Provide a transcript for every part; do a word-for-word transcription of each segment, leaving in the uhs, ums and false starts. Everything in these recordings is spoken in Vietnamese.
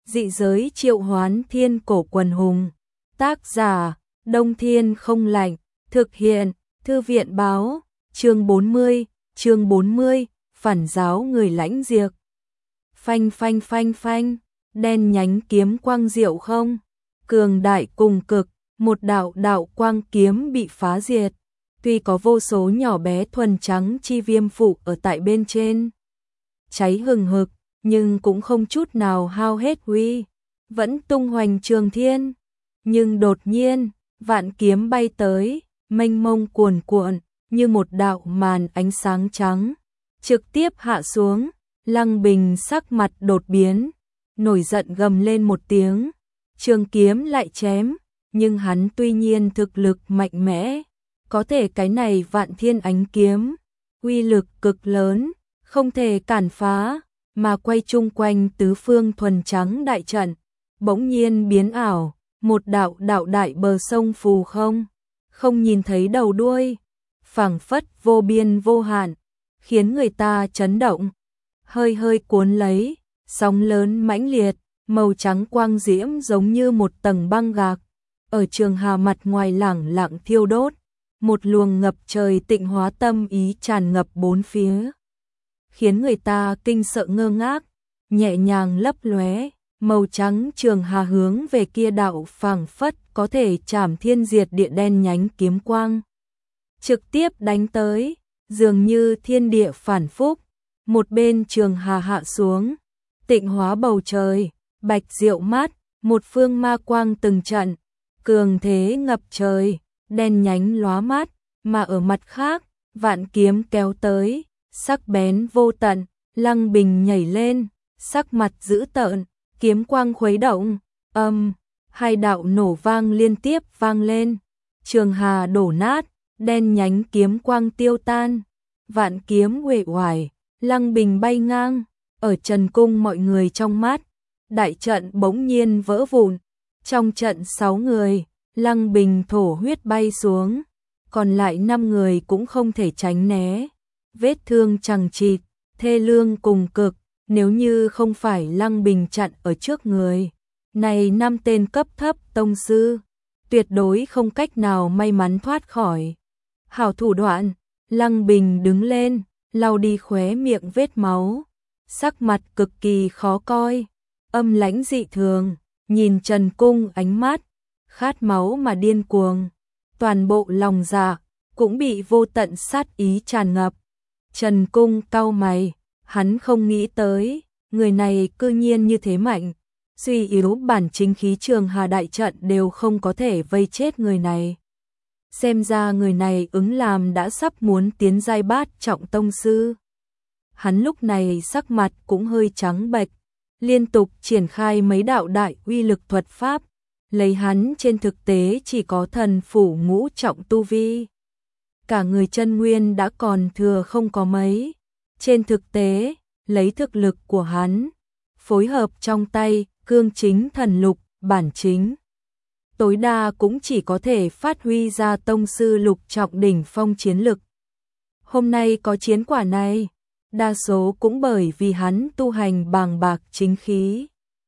Dị giới triệu hoán thiên cổ quần hùng. Tác giả, Đông Thiên không lạnh. Thực hiện, Thư viện báo. Chương bốn mươi, chương bốn mươi, phản giáo người lãnh diệt. Phanh phanh phanh phanh, đen nhánh kiếm quang diệu không? Cường đại cùng cực, một đạo đạo quang kiếm bị phá diệt. Tuy có vô số nhỏ bé thuần trắng chi viêm phụ ở tại bên trên, cháy hừng hực, nhưng cũng không chút nào hao hết uy, vẫn tung hoành trường thiên. Nhưng đột nhiên, vạn kiếm bay tới, mênh mông cuồn cuộn, như một đạo màn ánh sáng trắng, trực tiếp hạ xuống. Lăng Bình sắc mặt đột biến, nổi giận gầm lên một tiếng, trường kiếm lại chém, nhưng hắn tuy nhiên thực lực mạnh mẽ, có thể cái này vạn thiên ánh kiếm, uy lực cực lớn, không thể cản phá, mà quay chung quanh tứ phương thuần trắng đại trận, bỗng nhiên biến ảo, một đạo đạo đại bờ sông phù không, không nhìn thấy đầu đuôi, phảng phất vô biên vô hạn, khiến người ta chấn động, hơi hơi cuốn lấy, sóng lớn mãnh liệt, màu trắng quang diễm giống như một tầng băng gạc, ở Trường Hà mặt ngoài lẳng lặng thiêu đốt, một luồng ngập trời tịnh hóa tâm ý tràn ngập bốn phía, khiến người ta kinh sợ ngơ ngác, nhẹ nhàng lấp lóe, màu trắng Trường Hà hướng về kia đạo phảng phất có thể chảm thiên diệt địa đen nhánh kiếm quang, trực tiếp đánh tới, dường như thiên địa phản phúc. Một bên Trường Hà hạ xuống, tịnh hóa bầu trời, bạch diệu mát, một phương ma quang từng trận, cường thế ngập trời, đen nhánh lóa mắt, mà ở mặt khác, vạn kiếm kéo tới, sắc bén vô tận, Lăng Bình nhảy lên, sắc mặt dữ tợn, kiếm quang khuấy động, âm, hai đạo nổ vang liên tiếp vang lên, Trường Hà đổ nát, đen nhánh kiếm quang tiêu tan, vạn kiếm uể oải. Lăng Bình bay ngang, ở trần cung mọi người trong mắt, đại trận bỗng nhiên vỡ vụn, trong trận sáu người, Lăng Bình thổ huyết bay xuống, còn lại năm người cũng không thể tránh né, vết thương chằng chịt, thê lương cùng cực, nếu như không phải Lăng Bình chặn ở trước người, này năm tên cấp thấp tông sư, tuyệt đối không cách nào may mắn thoát khỏi. Hảo thủ đoạn, Lăng Bình đứng lên, lau đi khóe miệng vết máu, sắc mặt cực kỳ khó coi, âm lãnh dị thường, nhìn Trần Cung ánh mắt, khát máu mà điên cuồng, toàn bộ lòng dạ cũng bị vô tận sát ý tràn ngập. Trần Cung cau mày, hắn không nghĩ tới, người này cư nhiên như thế mạnh, suy yếu bản chính khí Trường Hà đại trận đều không có thể vây chết người này. Xem ra người này ứng làm đã sắp muốn tiến giai bát trọng tông sư. Hắn lúc này sắc mặt cũng hơi trắng bệch, liên tục triển khai mấy đạo đại uy lực thuật pháp, lấy hắn trên thực tế chỉ có thần phủ ngũ trọng tu vi. Cả người chân nguyên đã còn thừa không có mấy. Trên thực tế, lấy thực lực của hắn, phối hợp trong tay, cương chính thần lục, bản chính. Tối đa cũng chỉ có thể phát huy ra tông sư lục trọng đỉnh phong chiến lực. Hôm nay có chiến quả này, đa số cũng bởi vì hắn tu hành bàng bạc chính khí.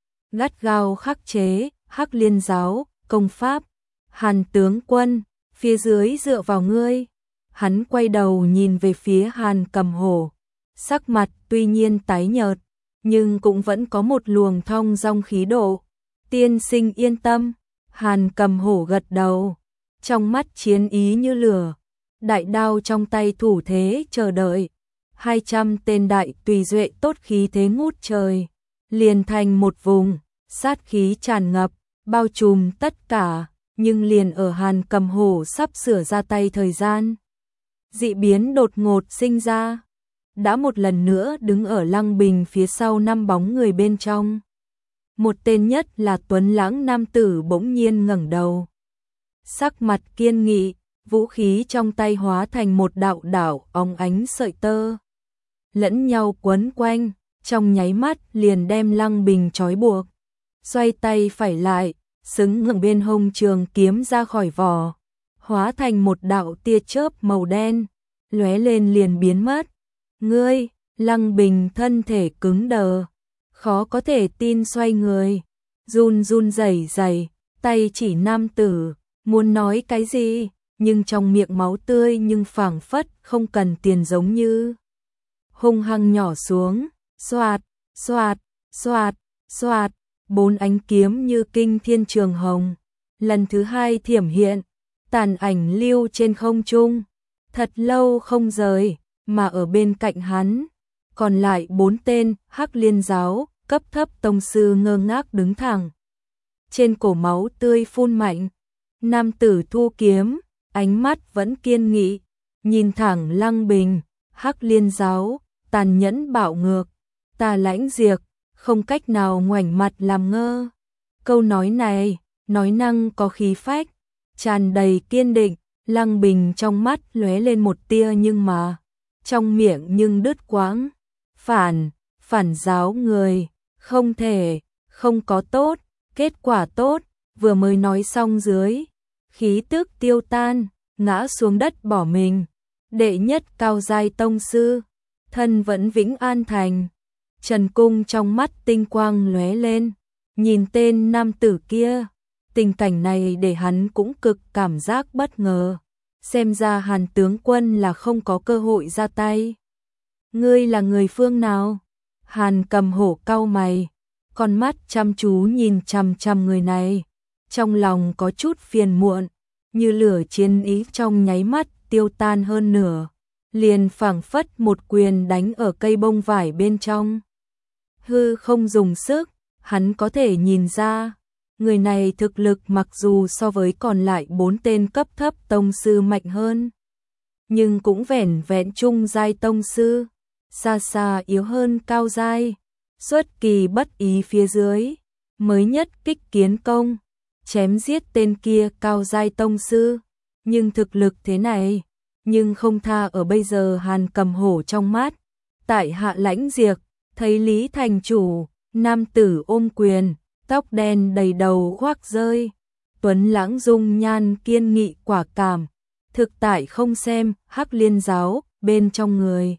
Gắt gao khắc chế, Hắc Liên giáo, công pháp, Hàn tướng quân, phía dưới dựa vào ngươi. Hắn quay đầu nhìn về phía Hàn Cầm Hổ, sắc mặt tuy nhiên tái nhợt, nhưng cũng vẫn có một luồng thong dong khí độ. Tiên sinh yên tâm. Hàn Cầm Hổ gật đầu, trong mắt chiến ý như lửa, đại đao trong tay thủ thế chờ đợi, hai trăm tên đại tùy duệ tốt khí thế ngút trời, liền thành một vùng, sát khí tràn ngập, bao trùm tất cả, nhưng liền ở Hàn Cầm Hổ sắp sửa ra tay thời gian, dị biến đột ngột sinh ra, đã một lần nữa đứng ở Lăng Bình phía sau năm bóng người bên trong. Một tên nhất là tuấn lãng nam tử bỗng nhiên ngẩng đầu. Sắc mặt kiên nghị, vũ khí trong tay hóa thành một đạo đạo óng ánh sợi tơ. Lẫn nhau quấn quanh, trong nháy mắt liền đem Lăng Bình trói buộc. Xoay tay phải lại, xứng ngẩng bên hông trường kiếm ra khỏi vỏ. Hóa thành một đạo tia chớp màu đen, lóe lên liền biến mất. Ngươi, Lăng Bình thân thể cứng đờ. Khó có thể tin xoay người, run run rẩy rẩy, tay chỉ nam tử, muốn nói cái gì, nhưng trong miệng máu tươi nhưng phảng phất không cần tiền giống như hung hăng nhỏ xuống, xoạt, xoạt, xoạt, xoạt, bốn ánh kiếm như kinh thiên trường hồng, lần thứ hai thiểm hiện, tàn ảnh lưu trên không trung, thật lâu không rời, mà ở bên cạnh hắn, còn lại bốn tên Hắc Liên giáo, cấp thấp tông sư ngơ ngác đứng thẳng. Trên cổ máu tươi phun mạnh, nam tử thu kiếm, ánh mắt vẫn kiên nghị, nhìn thẳng Lăng Bình, Hắc Liên giáo, tàn nhẫn bạo ngược, ta Lãnh Diệp, không cách nào ngoảnh mặt làm ngơ. Câu nói này, nói năng có khí phách, tràn đầy kiên định, Lăng Bình trong mắt lóe lên một tia nhưng mà, trong miệng nhưng đứt quãng. Phản, phản giáo người, không thể, không có tốt, kết quả tốt, vừa mới nói xong dưới, khí tức tiêu tan, ngã xuống đất bỏ mình. Đệ nhất cao giai tông sư, thân vẫn vĩnh an thành. Trần Cung trong mắt tinh quang lóe lên, nhìn tên nam tử kia, tình cảnh này để hắn cũng cực cảm giác bất ngờ. Xem ra Hàn tướng quân là không có cơ hội ra tay. Ngươi là người phương nào? Hàn Cầm Hổ cau mày, con mắt chăm chú nhìn chằm chằm người này, trong lòng có chút phiền muộn, như lửa chiến ý trong nháy mắt tiêu tan hơn nửa, liền phảng phất một quyền đánh ở cây bông vải bên trong. Hư không dùng sức, hắn có thể nhìn ra, người này thực lực mặc dù so với còn lại bốn tên cấp thấp tông sư mạnh hơn, nhưng cũng vẻn vẹn trung giai tông sư, xa xa yếu hơn cao giai. Xuất kỳ bất ý phía dưới, mới nhất kích kiến công, chém giết tên kia cao giai tông sư, nhưng thực lực thế này, nhưng không tha ở bây giờ. Hàn Cầm Hổ trong mắt, tại hạ Lãnh Diệp, thấy Lý thành chủ, nam tử ôm quyền, tóc đen đầy đầu khoác rơi, tuấn lãng dung nhan kiên nghị quả cảm, thực tại không xem Hắc Liên giáo bên trong người.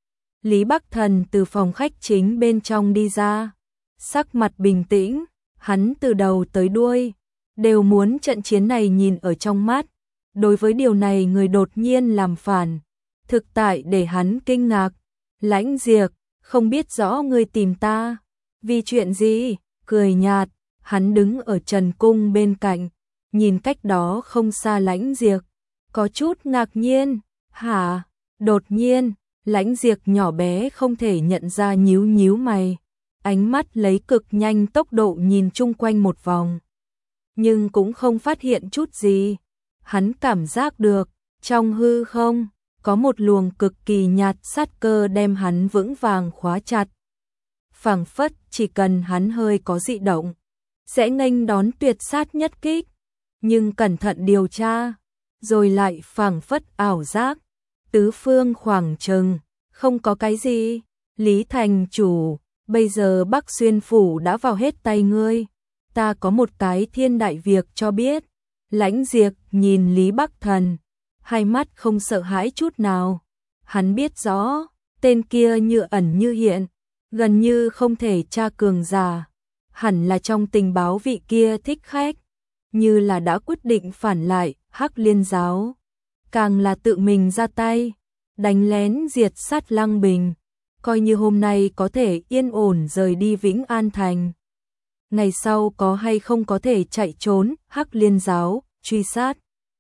Lý Bắc Thần từ phòng khách chính bên trong đi ra, sắc mặt bình tĩnh, hắn từ đầu tới đuôi đều muốn trận chiến này nhìn ở trong mắt. Đối với điều này người đột nhiên làm phản, thực tại để hắn kinh ngạc. Lãnh Diệp, không biết rõ ngươi tìm ta, vì chuyện gì? Cười nhạt, hắn đứng ở Trần Cung bên cạnh, nhìn cách đó không xa Lãnh Diệp, có chút ngạc nhiên. Hả? Đột nhiên, Lãnh Diệp nhỏ bé không thể nhận ra nhíu nhíu mày, ánh mắt lấy cực nhanh tốc độ nhìn chung quanh một vòng, nhưng cũng không phát hiện chút gì. Hắn cảm giác được, trong hư không, có một luồng cực kỳ nhạt sát cơ đem hắn vững vàng khóa chặt. Phảng phất chỉ cần hắn hơi có dị động, sẽ nghênh đón tuyệt sát nhất kích. Nhưng cẩn thận điều tra, rồi lại phảng phất ảo giác. Tứ phương khoảng chừng, không có cái gì. Lý thành chủ, bây giờ Bắc Xuyên phủ đã vào hết tay ngươi. Ta có một cái thiên đại việc cho biết. Lãnh Diệp nhìn Lý Bắc Thần, hai mắt không sợ hãi chút nào. Hắn biết rõ, tên kia như ẩn như hiện, gần như không thể tra cường giả. Hẳn là trong tình báo vị kia thích khách, như là đã quyết định phản lại Hắc Liên giáo. Càng là tự mình ra tay, đánh lén diệt sát Lăng Bình, coi như hôm nay có thể yên ổn rời đi Vĩnh An Thành. Ngày sau có hay không có thể chạy trốn Hắc Liên giáo, truy sát.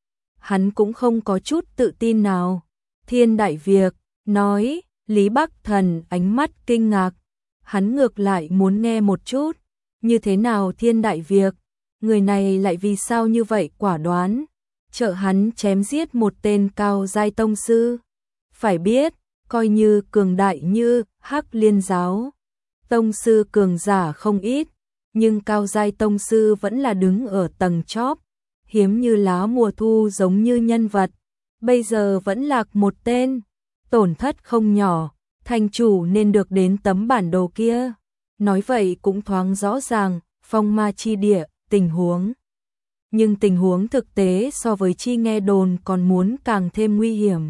Hắn cũng không có chút tự tin nào. Thiên đại việc, nói, Lý Bắc Thần ánh mắt kinh ngạc. Hắn ngược lại muốn nghe một chút, như thế nào thiên đại việc, người này lại vì sao như vậy quả đoán, trợ hắn chém giết một tên cao giai tông sư. Phải biết, coi như cường đại như Hắc Liên giáo, tông sư cường giả không ít, nhưng cao giai tông sư vẫn là đứng ở tầng chóp, hiếm như lá mùa thu giống như nhân vật, bây giờ vẫn lạc một tên, tổn thất không nhỏ, thành chủ nên được đến tấm bản đồ kia. Nói vậy cũng thoáng rõ ràng, phong ma chi địa, tình huống. Nhưng tình huống thực tế so với chi nghe đồn còn muốn càng thêm nguy hiểm.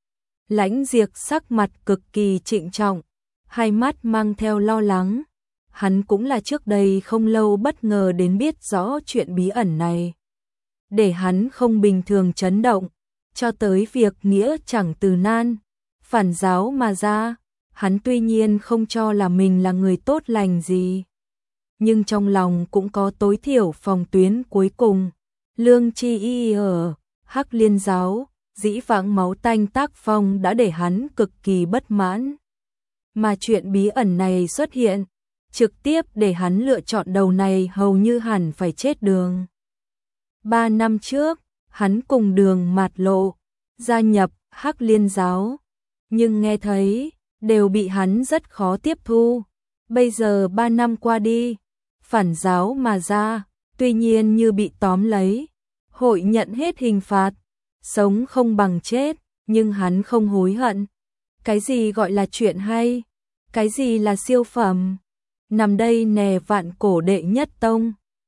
Lãnh Diệp sắc mặt cực kỳ trịnh trọng, hai mắt mang theo lo lắng. hắn cũng là trước đây không lâu bất ngờ đến biết rõ chuyện bí ẩn này. Để hắn không bình thường chấn động, cho tới việc nghĩa chẳng từ nan, phản giáo mà ra, hắn tuy nhiên không cho là mình là người tốt lành gì. Nhưng trong lòng cũng có tối thiểu phòng tuyến cuối cùng. Lương Chi Y ở Hắc Liên giáo, dĩ vãng máu tanh tác phong đã để hắn cực kỳ bất mãn. Mà chuyện bí ẩn này xuất hiện, trực tiếp để hắn lựa chọn đầu này hầu như hẳn phải chết đường. Ba năm trước, hắn cùng Đường Mạt Lộ gia nhập Hắc Liên giáo, nhưng nghe thấy đều bị hắn rất khó tiếp thu. Bây giờ ba năm qua đi, phản giáo mà ra, tuy nhiên như bị tóm lấy, hội nhận hết hình phạt, sống không bằng chết, nhưng hắn không hối hận. Cái gì gọi là chuyện hay? Cái gì là siêu phẩm? Nằm đây nè vạn cổ đệ nhất tông.